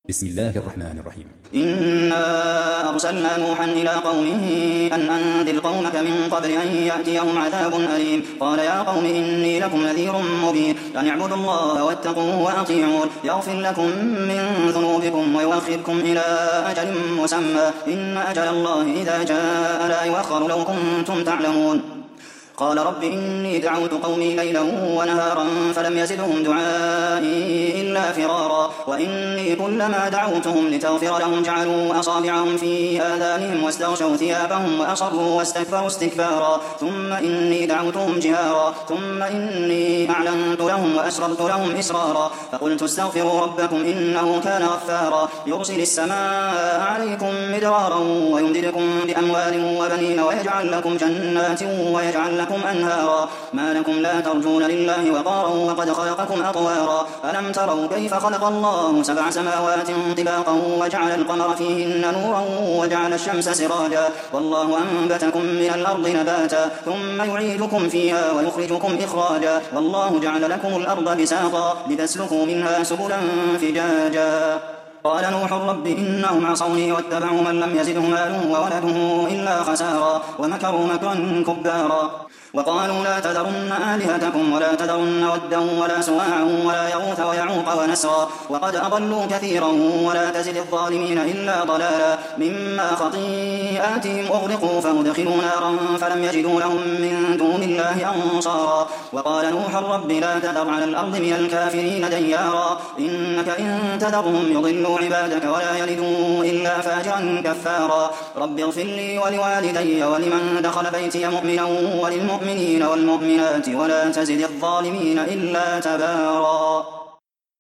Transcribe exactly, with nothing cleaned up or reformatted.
بسم الله الرحمن الرحيم. إنا أرسلنا نوحا إلى قومه أن أنذر قومك من قبل أن يأتيهم عذاب أليم. قال يا قوم إني لكم نذير مبين أن اعبدوا الله واتقوه وأطيعون يغفر لكم من ذنوبكم ويؤخركم إلى أجل مسمى إن أجل الله إذا جاء لا يؤخر لو كنتم تعلمون. قال رب إني دعوت قومي ليلا ونهارا فلم يزدهم دعائي إلا فرارا وإني كلما دعوتهم لتغفر لهم جعلوا أصابعهم في آذانهم واستغشوا ثيابهم وأصروا واستكبروا استكبارا ثم إني دعوتهم جهارا ثم إني أعلنت لهم وأسررت لهم إسرارا فقلت استغفروا ربكم إنه كان غفارا يرسل السماء عليكم مدرارا ويمددكم بأموال وبنين ويجعل لكم جنات ويجعل لكم أنهارا ما لكم لا ترجون لله وقارا وقد خلقكم أطوارا ألم تروا كيف خلق الله سبع سماوات طباقا وجعل القمر فيهن نورا وجعل الشمس سراجا والله أنبتكم من الأرض نباتا ثم يعيدكم فيها ويخرجكم إخراجا والله جعل لكم الأرض بساطا لتسلكوا منها سبلا فجاجا. قال نوح رب إنهم عصوني واتبعوا من لم يزده ماله وولده إلا خسارا ومكروا مكرا كبارا وقالوا لا تذرن آلهتكم ولا تذرن ودا ولا سواعا ولا يغوث ويعوق ونسرا وقد أضلوا كثيرا ولا تزد الظالمين إلا ضلالا مما خطيئاتهم أغرقوا فأدخلوا نارا فلم يجدوا لهم من دون الله أنصارا وقال نوح رب لا تذر على الأرض من الكافرين ديارا إنك إن تذرهم يضلوا عبادك ولا يلدوا إلا فاجرا كفارا رب اغفر لي ولوالدي ولمن دخل بيتي مؤمنا وللمؤمنين والمؤمنات ولا تزد الظالمين إلا تبارا.